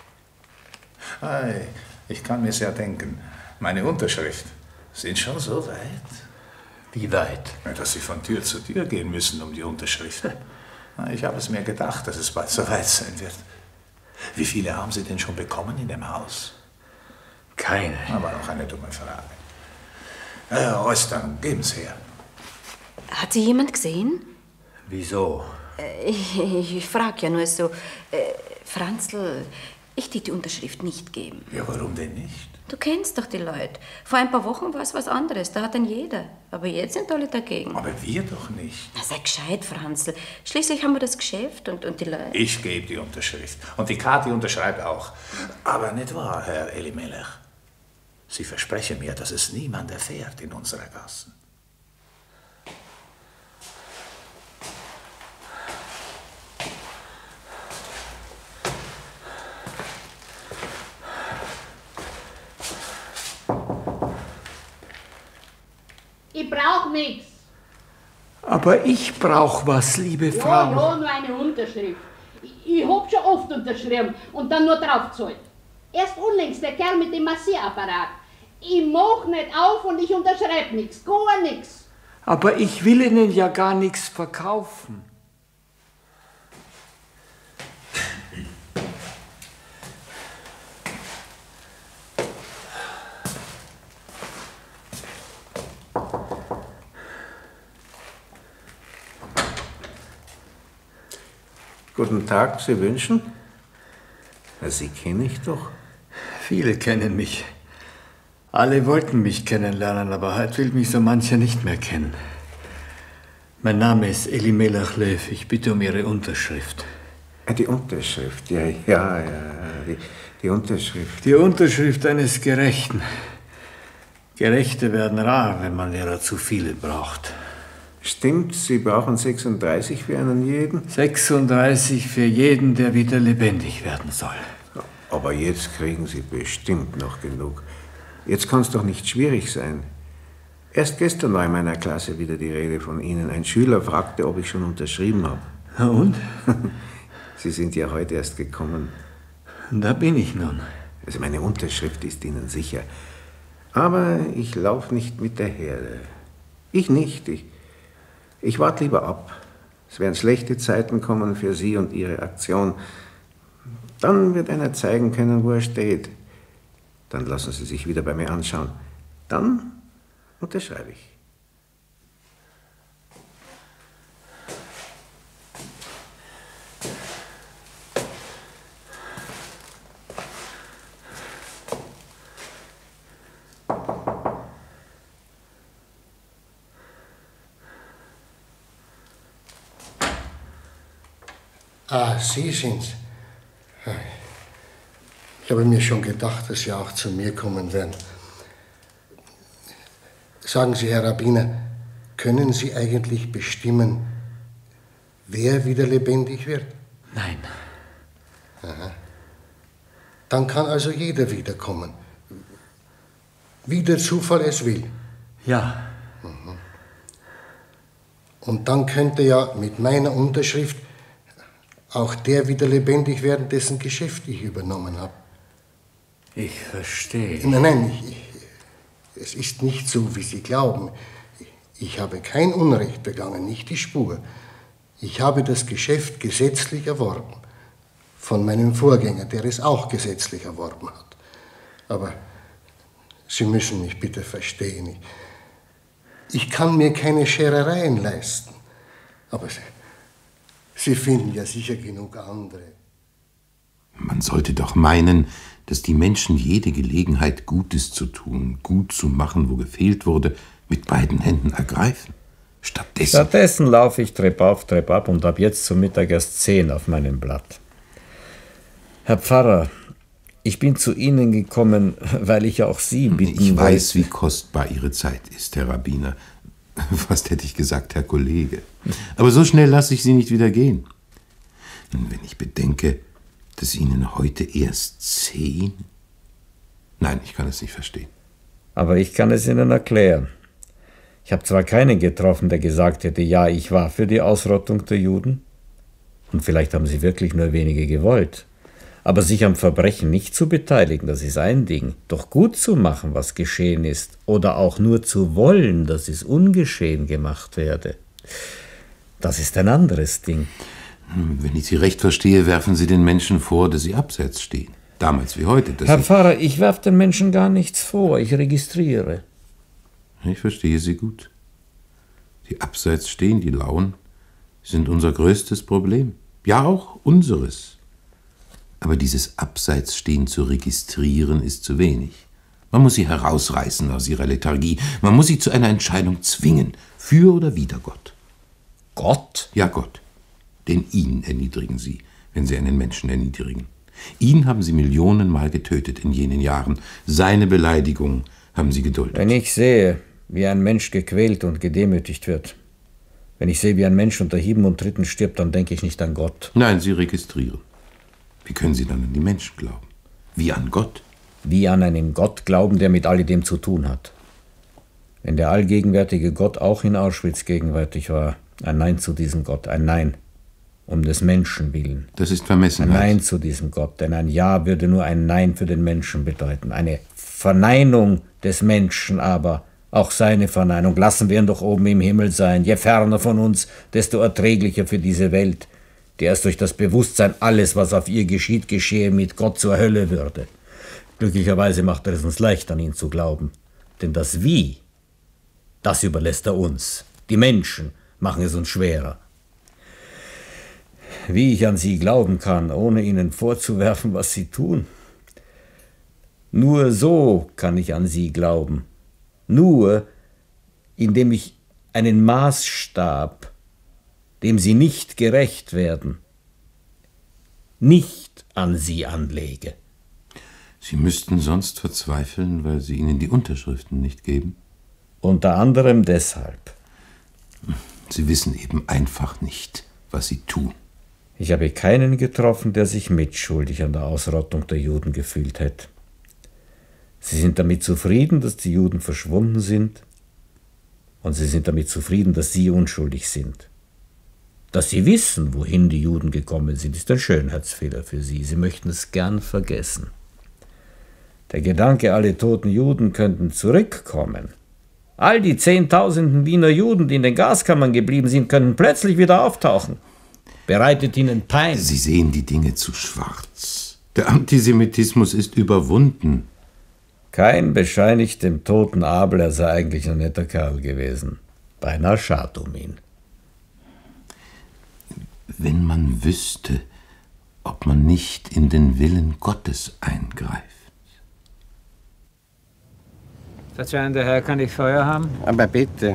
Ei, ich kann mir's ja denken. Meine Unterschrift. Sind schon so weit? Wie weit? Ja, dass Sie von Tür zu Tür gehen müssen um die Unterschrift. Na, ich habe es mir gedacht, dass es bald so weit sein wird. Wie viele haben Sie denn schon bekommen in dem Haus? Keine. Aber noch eine dumme Frage. Ostern, geben Sie her. Hat sie jemand gesehen? Wieso? Ich frage ja nur so. Franzl, ich die Unterschrift nicht geben. Ja, warum denn nicht? Du kennst doch die Leute. Vor ein paar Wochen war es was anderes, da hat dann jeder. Aber jetzt sind alle dagegen. Aber wir doch nicht. Na, sei gescheit, Franzl. Schließlich haben wir das Geschäft und die Leute. Ich gebe die Unterschrift. Und die Kathi unterschreibt auch. Aber nicht wahr, Herr Elimelech? Sie versprechen mir, dass es niemand erfährt in unserer Gassen. ich brauche nichts. Aber ich brauche was, liebe Frau. Ja, nur eine Unterschrift. Ich hab schon oft unterschrieben und dann nur draufgezahlt. Erst unlängst der Kerl mit dem Massierapparat. Ich mach nicht auf und ich unterschreibe nichts, gar nichts. Aber ich will Ihnen ja gar nichts verkaufen. Guten Tag, Sie wünschen? Na, Sie kenne ich doch. Viele kennen mich. Alle wollten mich kennenlernen, aber heute will mich so mancher nicht mehr kennen. Mein Name ist Elimelech Löw. Ich bitte um Ihre Unterschrift. Die Unterschrift, ja, die Unterschrift. Die Unterschrift eines Gerechten. Gerechte werden rar, wenn man ihrer zu viele braucht. Stimmt, Sie brauchen 36 für einen jeden? 36 für jeden, der wieder lebendig werden soll. Aber jetzt kriegen Sie bestimmt noch genug. Jetzt kann es doch nicht schwierig sein. Erst gestern war in meiner Klasse wieder die Rede von Ihnen. Ein Schüler fragte, ob ich schon unterschrieben habe. Na und? Sie sind ja heute erst gekommen. Da bin ich nun. Also meine Unterschrift ist Ihnen sicher. Aber ich laufe nicht mit der Herde. Ich nicht. Ich warte lieber ab. Es werden schlechte Zeiten kommen für Sie und Ihre Aktion. Dann wird einer zeigen können, wo er steht. Dann lassen Sie sich wieder bei mir anschauen. Dann unterschreibe ich. Ah, Sie sind's. Ich habe mir schon gedacht, dass Sie auch zu mir kommen werden. Sagen Sie, Herr Rabbiner, können Sie eigentlich bestimmen, wer wieder lebendig wird? Nein. Aha. Dann kann also jeder wiederkommen. Wie der Zufall es will. Ja. Mhm. Und dann könnte ja mit meiner Unterschrift auch der wieder lebendig werden, dessen Geschäft ich übernommen habe. Ich verstehe. Nein, es ist nicht so, wie Sie glauben. Ich habe kein Unrecht begangen, nicht die Spur. Ich habe das Geschäft gesetzlich erworben. Von meinem Vorgänger, der es auch gesetzlich erworben hat. Aber Sie müssen mich bitte verstehen. Ich kann mir keine Scherereien leisten. Aber Sie finden ja sicher genug andere. Man sollte doch meinen, dass die Menschen jede Gelegenheit, Gutes zu tun, gut zu machen, wo gefehlt wurde, mit beiden Händen ergreifen. Stattdessen laufe ich Treppe auf, Treppe ab und habe jetzt zum Mittag erst 10 auf meinem Blatt. Herr Pfarrer, ich bin zu Ihnen gekommen, weil ich auch Sie bitten Ich weiß, wie kostbar Ihre Zeit ist, Herr Rabbiner. Fast hätte ich gesagt, Herr Kollege. Aber so schnell lasse ich Sie nicht wieder gehen. Wenn ich bedenke, dass Ihnen heute erst 10... Nein, ich kann es nicht verstehen. Aber ich kann es Ihnen erklären. Ich habe zwar keinen getroffen, der gesagt hätte, ja, ich war für die Ausrottung der Juden. Und vielleicht haben Sie wirklich nur wenige gewollt. Aber sich am Verbrechen nicht zu beteiligen, das ist ein Ding. Doch gut zu machen, was geschehen ist, oder auch nur zu wollen, dass es ungeschehen gemacht werde, das ist ein anderes Ding. Wenn ich Sie recht verstehe, werfen Sie den Menschen vor, dass sie abseits stehen. Damals wie heute. Herr Pfarrer, ich werfe den Menschen gar nichts vor, ich registriere. Ich verstehe Sie gut. Die abseits stehen, die Lauen, sind unser größtes Problem. Ja, auch unseres. Aber dieses Abseitsstehen zu registrieren ist zu wenig. Man muss sie herausreißen aus ihrer Lethargie. Man muss sie zu einer Entscheidung zwingen, für oder wider Gott. Gott? Ja, Gott. Denn ihn erniedrigen sie, wenn sie einen Menschen erniedrigen. Ihn haben sie millionenmal getötet in jenen Jahren. Seine Beleidigung haben sie geduldet. Wenn ich sehe, wie ein Mensch gequält und gedemütigt wird, wenn ich sehe, wie ein Mensch unter Hieben und Tritten stirbt, dann denke ich nicht an Gott. Nein, Sie registrieren. Wie können Sie dann an die Menschen glauben? Wie an Gott? Wie an einen Gott glauben, der mit alledem zu tun hat. Wenn der allgegenwärtige Gott auch in Auschwitz gegenwärtig war, ein Nein zu diesem Gott, ein Nein, um des Menschen willen. Das ist Vermessenheit. Ein Nein zu diesem Gott, denn ein Ja würde nur ein Nein für den Menschen bedeuten. Eine Verneinung des Menschen aber, auch seine Verneinung, lassen wir ihn doch oben im Himmel sein. Je ferner von uns, desto erträglicher für diese Welt, die erst durch das Bewusstsein, alles, was auf ihr geschieht, geschehe, mit Gott zur Hölle würde. Glücklicherweise macht er es uns leicht, an ihn zu glauben. Denn das Wie, das überlässt er uns. Die Menschen machen es uns schwerer. Wie ich an sie glauben kann, ohne ihnen vorzuwerfen, was sie tun. Nur so kann ich an sie glauben. Nur, indem ich einen Maßstab, dem sie nicht gerecht werden, nicht an sie anlege. Sie müssten sonst verzweifeln, weil Sie ihnen die Unterschriften nicht geben? Unter anderem deshalb. Sie wissen eben einfach nicht, was Sie tun. Ich habe keinen getroffen, der sich mitschuldig an der Ausrottung der Juden gefühlt hätte. Sie sind damit zufrieden, dass die Juden verschwunden sind, und sie sind damit zufrieden, dass sie unschuldig sind. Dass sie wissen, wohin die Juden gekommen sind, ist ein Schönheitsfehler für sie. Sie möchten es gern vergessen. Der Gedanke, alle toten Juden könnten zurückkommen. All die Zehntausenden Wiener Juden, die in den Gaskammern geblieben sind, können plötzlich wieder auftauchen. Bereitet ihnen Pein. Sie sehen die Dinge zu schwarz. Der Antisemitismus ist überwunden. Kein bescheinigt dem toten Abel, er sei eigentlich ein netter Kerl gewesen. Beinahe schad um ihn. Wenn man wüsste, ob man nicht in den Willen Gottes eingreift. Verzeihender Herr, kann ich Feuer haben? Aber bitte.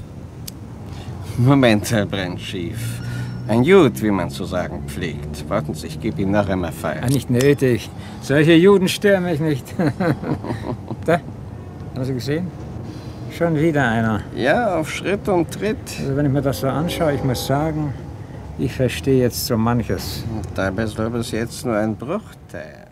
Moment, Herr Brennschief. Ein Jud, wie man zu sagen pflegt. Warten Sie, ich gebe Ihnen noch einmal Feuer. Ja, nicht nötig. Solche Juden stören mich nicht. Da, haben Sie gesehen? Schon wieder einer. Ja, auf Schritt und Tritt. Also wenn ich mir das so anschaue, ich muss sagen, ich verstehe jetzt so manches. Dabei ist aber bis jetzt nur ein Bruchteil.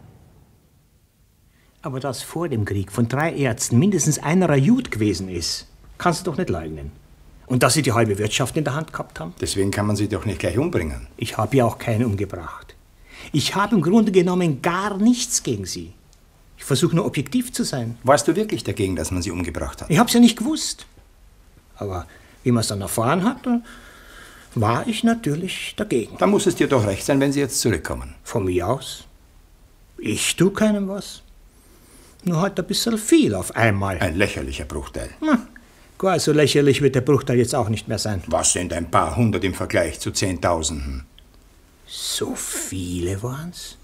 Aber dass vor dem Krieg von 3 Ärzten mindestens einer ein Jud gewesen ist, kannst du doch nicht leugnen. Und dass sie die halbe Wirtschaft in der Hand gehabt haben? Deswegen kann man sie doch nicht gleich umbringen. Ich habe ja auch keinen umgebracht. Ich habe im Grunde genommen gar nichts gegen sie. Ich versuche nur objektiv zu sein. Warst du wirklich dagegen, dass man sie umgebracht hat? Ich habe es ja nicht gewusst. Aber wie man es dann erfahren hat, war ich natürlich dagegen. Dann muss es dir doch recht sein, wenn sie jetzt zurückkommen. Von mir aus. Ich tue keinem was. Nur halt ein bisschen viel auf einmal. Ein lächerlicher Bruchteil. Gar so lächerlich wird der Bruchteil jetzt auch nicht mehr sein. Was sind ein paar hundert im Vergleich zu Zehntausenden? So viele waren's?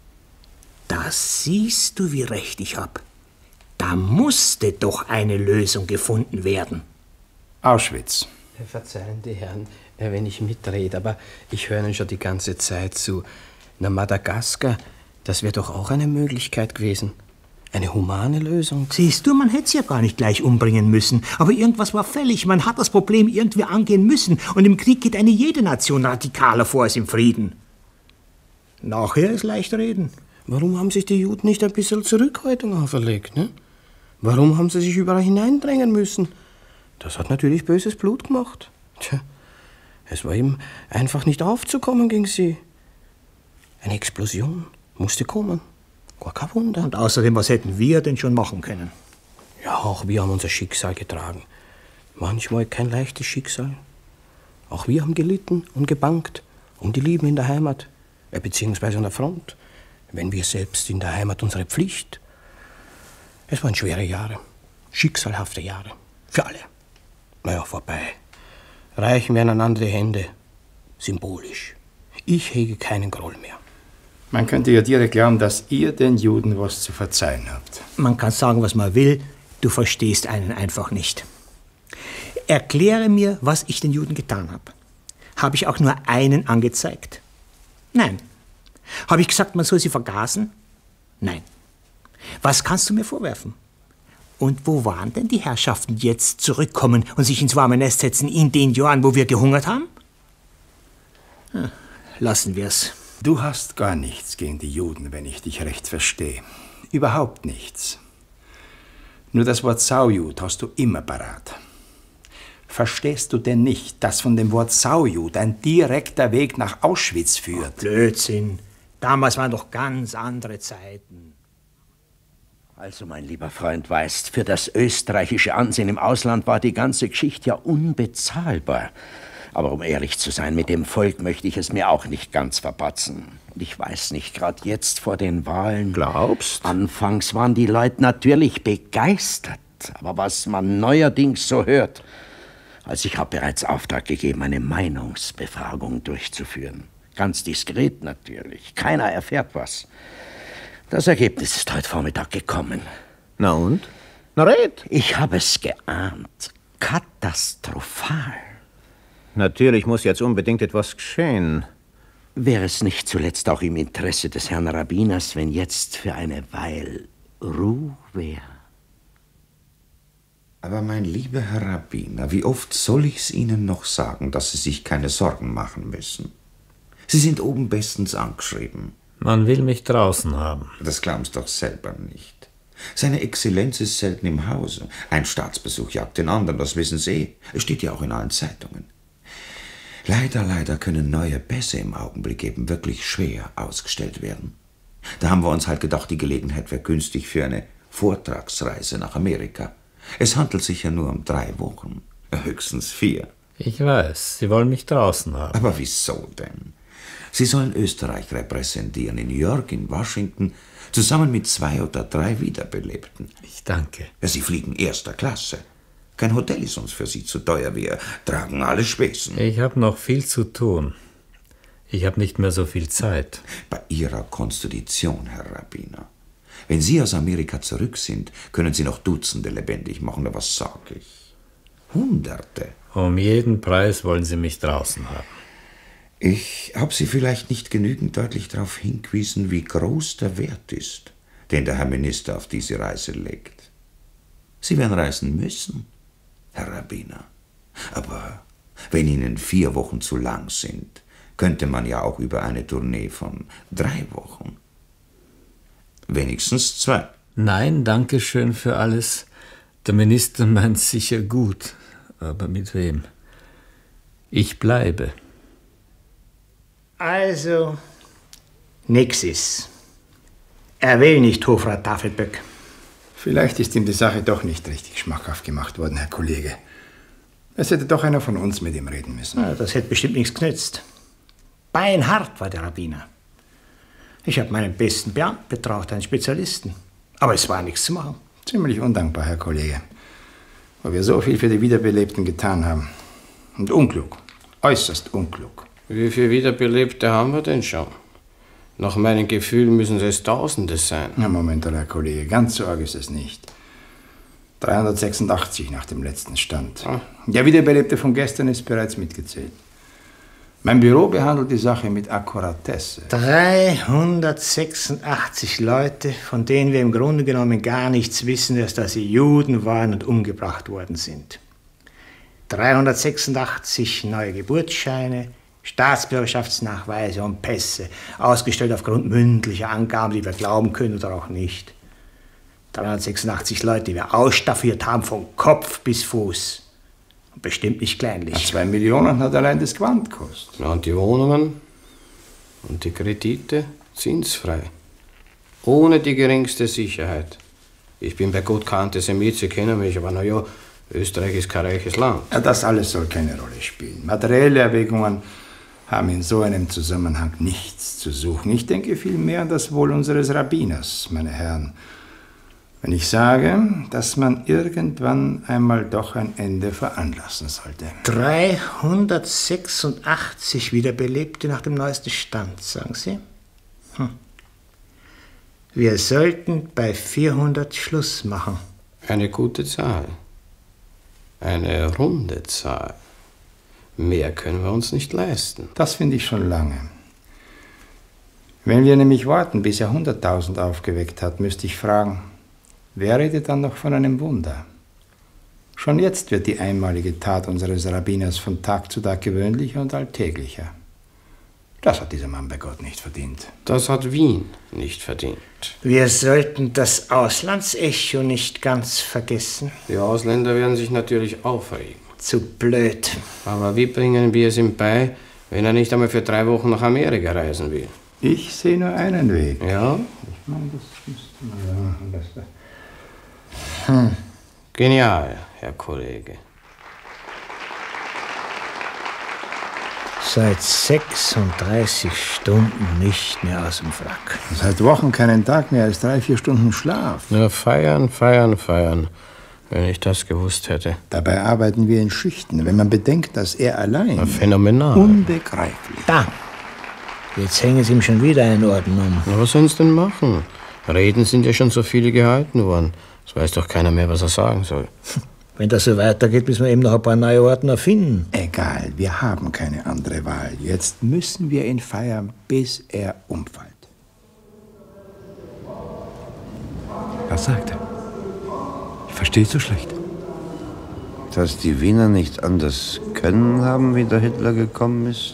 Das siehst du, wie recht ich hab. Da musste doch eine Lösung gefunden werden. Auschwitz. Verzeihen die Herren, wenn ich mitrede, aber ich höre Ihnen schon die ganze Zeit zu. Na, Madagaskar, das wäre doch auch eine Möglichkeit gewesen. Eine humane Lösung. Siehst du, man hätte sie ja gar nicht gleich umbringen müssen. Aber irgendwas war fällig. Man hat das Problem irgendwie angehen müssen. Und im Krieg geht eine jede Nation radikaler vor als im Frieden. Nachher ist leicht reden. Warum haben sich die Juden nicht ein bisschen Zurückhaltung auferlegt, ne? Warum haben sie sich überall hineindrängen müssen? Das hat natürlich böses Blut gemacht. Tja, es war ihm einfach nicht aufzukommen gegen sie. Eine Explosion musste kommen. Gar kein Wunder. Und außerdem, was hätten wir denn schon machen können? Ja, auch wir haben unser Schicksal getragen. Manchmal kein leichtes Schicksal. Auch wir haben gelitten und gebangt um die Lieben in der Heimat, beziehungsweise an der Front, wenn wir selbst in der Heimat unsere Pflicht. Es waren schwere Jahre, schicksalhafte Jahre, für alle. Naja, vorbei. Reichen wir einander die Hände, symbolisch. Ich hege keinen Groll mehr. Man könnte ja direkt glauben, dass ihr den Juden was zu verzeihen habt. Man kann sagen, was man will, du verstehst einen einfach nicht. Erkläre mir, was ich den Juden getan habe. Habe ich auch nur einen angezeigt? Nein. Habe ich gesagt, man soll sie vergasen? Nein. Was kannst du mir vorwerfen? Und wo waren denn die Herrschaften, die jetzt zurückkommen und sich ins warme Nest setzen in den Jahren, wo wir gehungert haben? Lassen wir's. Du hast gar nichts gegen die Juden, wenn ich dich recht verstehe. Überhaupt nichts. Nur das Wort Saujud hast du immer parat. Verstehst du denn nicht, dass von dem Wort Saujud ein direkter Weg nach Auschwitz führt? Oh, Blödsinn. Damals waren doch ganz andere Zeiten. Also, mein lieber Freund, weißt, für das österreichische Ansehen im Ausland war die ganze Geschichte ja unbezahlbar. Aber um ehrlich zu sein, mit dem Volk möchte ich es mir auch nicht ganz verpatzen. Und ich weiß nicht, gerade jetzt vor den Wahlen... Glaubst? Anfangs waren die Leute natürlich begeistert. Aber was man neuerdings so hört... Also ich habe bereits Auftrag gegeben, eine Meinungsbefragung durchzuführen. Ganz diskret natürlich. Keiner erfährt was. Das Ergebnis ist heute Vormittag gekommen. Na und? Na red! Ich habe es geahnt. Katastrophal. Natürlich muss jetzt unbedingt etwas geschehen. Wäre es nicht zuletzt auch im Interesse des Herrn Rabbiners, wenn jetzt für eine Weile Ruhe wäre? Aber mein lieber Herr Rabbiner, wie oft soll ich's Ihnen noch sagen, dass Sie sich keine Sorgen machen müssen? Sie sind oben bestens angeschrieben. Man will mich draußen haben. Das glauben Sie doch selber nicht. Seine Exzellenz ist selten im Hause. Ein Staatsbesuch jagt den anderen, das wissen Sie. Es steht ja auch in allen Zeitungen. Leider können neue Pässe im Augenblick eben wirklich schwer ausgestellt werden. Da haben wir uns halt gedacht, die Gelegenheit wäre günstig für eine Vortragsreise nach Amerika. Es handelt sich ja nur um 3 Wochen, höchstens 4. Ich weiß, Sie wollen mich draußen haben. Aber wieso denn? Sie sollen Österreich repräsentieren, in New York, in Washington, zusammen mit 2 oder 3 Wiederbelebten. Ich danke. Ja, Sie fliegen 1. Klasse. Kein Hotel ist uns für Sie zu teuer, wir tragen alle Spesen. Ich habe noch viel zu tun. Ich habe nicht mehr so viel Zeit. Bei Ihrer Konstitution, Herr Rabbiner. Wenn Sie aus Amerika zurück sind, können Sie noch Dutzende lebendig machen, aber was sage ich? Hunderte. Um jeden Preis wollen Sie mich draußen haben. Ich habe Sie vielleicht nicht genügend deutlich darauf hingewiesen, wie groß der Wert ist, den der Herr Minister auf diese Reise legt. Sie werden reisen müssen, Herr Rabbiner. Aber wenn Ihnen 4 Wochen zu lang sind, könnte man ja auch über eine Tournee von 3 Wochen. Wenigstens 2. Nein, danke schön für alles. Der Minister meint sicher gut. Aber mit wem? Ich bleibe. Also, nix ist. Er will nicht Hofrat Tafelböck. Vielleicht ist ihm die Sache doch nicht richtig schmackhaft gemacht worden, Herr Kollege. Es hätte doch einer von uns mit ihm reden müssen. Ja, das hätte bestimmt nichts genützt. Beinhart war der Rabbiner. Ich habe meinen besten Beamten betraut, einen Spezialisten. Aber es war nichts zu machen. Ziemlich undankbar, Herr Kollege. Weil wir so viel für die Wiederbelebten getan haben. Und unklug. Äußerst unklug. Wie viele Wiederbelebte haben wir denn schon? Nach meinem Gefühl müssen es Tausende sein. Na, Moment, Herr Kollege, ganz so arg ist es nicht. 386 nach dem letzten Stand. Der Wiederbelebte von gestern ist bereits mitgezählt. Mein Büro behandelt die Sache mit Akkuratesse. 386 Leute, von denen wir im Grunde genommen gar nichts wissen, als dass sie Juden waren und umgebracht worden sind. 386 neue Geburtsscheine, Staatsbürgerschaftsnachweise und Pässe, ausgestellt aufgrund mündlicher Angaben, die wir glauben können oder auch nicht. 386 Leute, die wir ausstaffiert haben, von Kopf bis Fuß. Und bestimmt nicht kleinlich. 2 Millionen hat allein das Gewand gekostet. Ja, und die Wohnungen und die Kredite zinsfrei. Ohne die geringste Sicherheit. Ich bin bei Gott kein Antisemit, Sie kennen mich, aber naja, Österreich ist kein reiches Land. Ja, das alles soll keine Rolle spielen. Materielle Erwägungen haben in so einem Zusammenhang nichts zu suchen. Ich denke vielmehr an das Wohl unseres Rabbiners, meine Herren. Wenn ich sage, dass man irgendwann einmal doch ein Ende veranlassen sollte. 386 Wiederbelebte nach dem neuesten Stand, sagen Sie? Wir sollten bei 400 Schluss machen. Eine gute Zahl. Eine runde Zahl. Mehr können wir uns nicht leisten. Das finde ich schon lange. Wenn wir nämlich warten, bis er 100.000 aufgeweckt hat, müsste ich fragen, wer redet dann noch von einem Wunder? Schon jetzt wird die einmalige Tat unseres Rabbiners von Tag zu Tag gewöhnlicher und alltäglicher. Das hat dieser Mann bei Gott nicht verdient. Das hat Wien nicht verdient. Wir sollten das Auslandsecho nicht ganz vergessen. Die Ausländer werden sich natürlich aufregen. Zu blöd. Aber wie bringen wir es ihm bei, wenn er nicht einmal für 3 Wochen nach Amerika reisen will? Ich sehe nur einen Weg. Ja? Ich meine, das müsste man... Genial, Herr Kollege. Seit 36 Stunden nicht mehr aus dem Wrack. Seit Wochen keinen Tag mehr als 3-4 Stunden Schlaf. Na, feiern, feiern, feiern. Wenn ich das gewusst hätte. Dabei arbeiten wir in Schichten. Wenn man bedenkt, dass er allein... Na, phänomenal. Unbegreiflich. Da! Jetzt hängen sie ihm schon wieder einen Orden um. Na, was sollen sie denn machen? Reden sind ja schon so viele gehalten worden. Es weiß doch keiner mehr, was er sagen soll. Wenn das so weitergeht, müssen wir eben noch ein paar neue Orden erfinden. Egal, wir haben keine andere Wahl. Jetzt müssen wir ihn feiern, bis er umfällt. Was sagt er? Ich verstehe so schlecht. Dass die Wiener nicht anders können haben, wie der Hitler gekommen ist.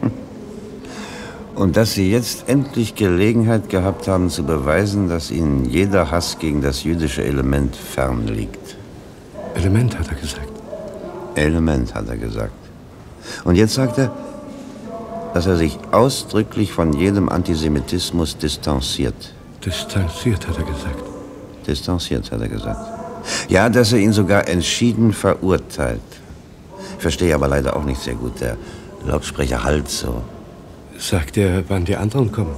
Und dass sie jetzt endlich Gelegenheit gehabt haben, zu beweisen, dass ihnen jeder Hass gegen das jüdische Element fern liegt. Element, hat er gesagt. Element, hat er gesagt. Und jetzt sagt er, dass er sich ausdrücklich von jedem Antisemitismus distanziert. Distanziert, hat er gesagt. Distanziert, hat er gesagt. Ja, dass er ihn sogar entschieden verurteilt. Ich verstehe aber leider auch nicht sehr gut. Der Lautsprecher hallt so. Sagt er, wann die anderen kommen?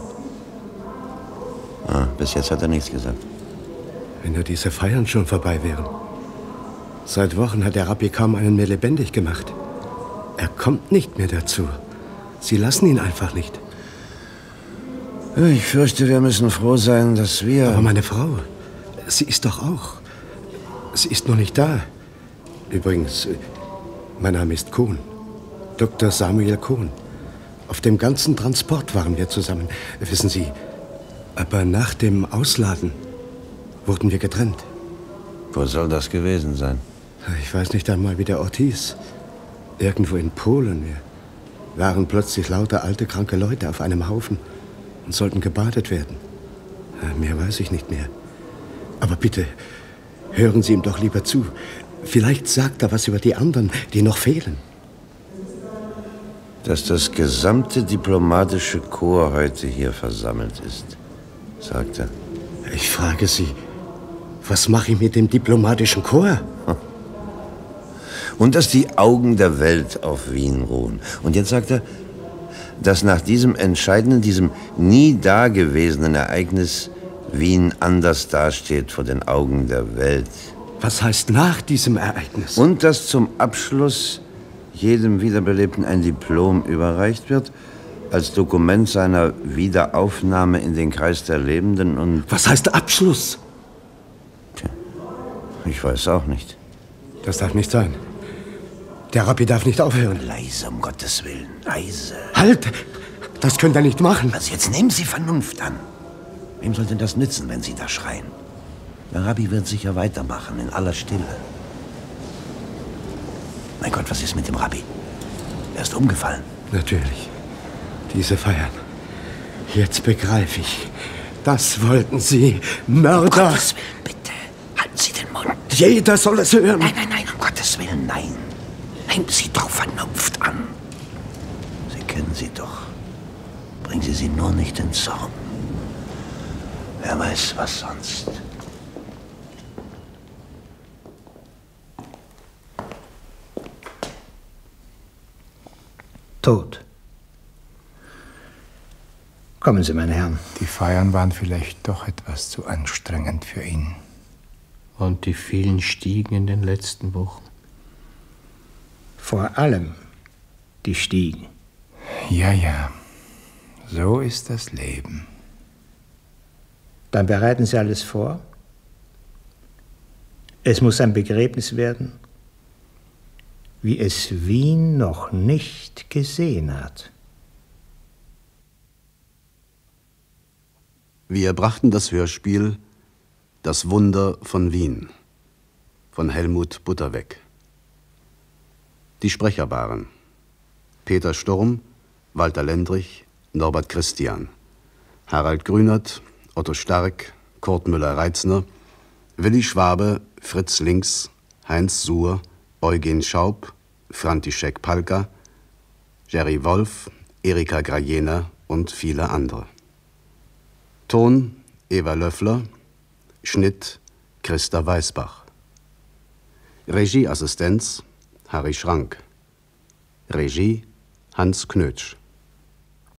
Bis jetzt hat er nichts gesagt. Wenn nur diese Feiern schon vorbei wären. Seit Wochen hat der Rabbi kaum einen mehr lebendig gemacht. Er kommt nicht mehr dazu. Sie lassen ihn einfach nicht. Ich fürchte, wir müssen froh sein, dass wir... Aber meine Frau, sie ist doch auch. Sie ist noch nicht da. Übrigens, mein Name ist Kohn. Dr. Samuel Kohn. Auf dem ganzen Transport waren wir zusammen. Wissen Sie, aber nach dem Ausladen wurden wir getrennt. Wo soll das gewesen sein? Ich weiß nicht einmal, wie der Ort hieß. Irgendwo in Polen. Wir waren plötzlich lauter alte, kranke Leute auf einem Haufen und sollten gebadet werden. Mehr weiß ich nicht mehr. Aber bitte, hören Sie ihm doch lieber zu. Vielleicht sagt er was über die anderen, die noch fehlen. Dass das gesamte diplomatische Korps heute hier versammelt ist, sagt er. Ich frage Sie, was mache ich mit dem diplomatischen Korps? Und dass die Augen der Welt auf Wien ruhen. Und jetzt sagt er, dass nach diesem entscheidenden, diesem nie dagewesenen Ereignis Wien anders dasteht vor den Augen der Welt. Was heißt nach diesem Ereignis? Und dass zum Abschluss jedem Wiederbelebten ein Diplom überreicht wird, als Dokument seiner Wiederaufnahme in den Kreis der Lebenden und... Was heißt Abschluss? Tja, ich weiß auch nicht. Das darf nicht sein. Der Rabbi darf nicht aufhören. Leise, um Gottes Willen, leise. Halt! Das könnt ihr nicht machen. Also jetzt nehmen Sie Vernunft an. Wem soll denn das nützen, wenn Sie da schreien? Der Rabbi wird sicher weitermachen, in aller Stille. Mein Gott, was ist mit dem Rabbi? Er ist umgefallen. Natürlich. Diese Feiern. Jetzt begreife ich. Das wollten Sie, Mörder. Um Gottes Willen, bitte. Halten Sie den Mund. Jeder soll es hören. Nein, nein, nein, um Gottes Willen, nein. Nehmen Sie doch Vernunft an. Sie kennen sie doch. Bringen Sie sie nur nicht in Zorn. Wer weiß, was sonst. Tot. Kommen Sie, meine Herren. Die Feiern waren vielleicht doch etwas zu anstrengend für ihn. Und die vielen Stiegen in den letzten Wochen? Vor allem die Stiegen. Ja, ja. So ist das Leben. Dann bereiten Sie alles vor. Es muss ein Begräbnis werden, wie es Wien noch nicht gesehen hat. Wir brachten das Hörspiel Das Wunder von Wien von Helmut Butterweg. Die Sprecher waren Peter Sturm, Walter Lendrich, Norbert Christian, Harald Grünert, Otto Stark, Kurt Müller-Reitzner, Willi Schwabe, Fritz Links, Heinz Suhr, Eugen Schaub, František Palka, Jerry Wolf, Erika Grajena und viele andere. Ton Eva Löffler, Schnitt Christa Weißbach. Regieassistenz Harry Schrank. Regie Hans Knötsch.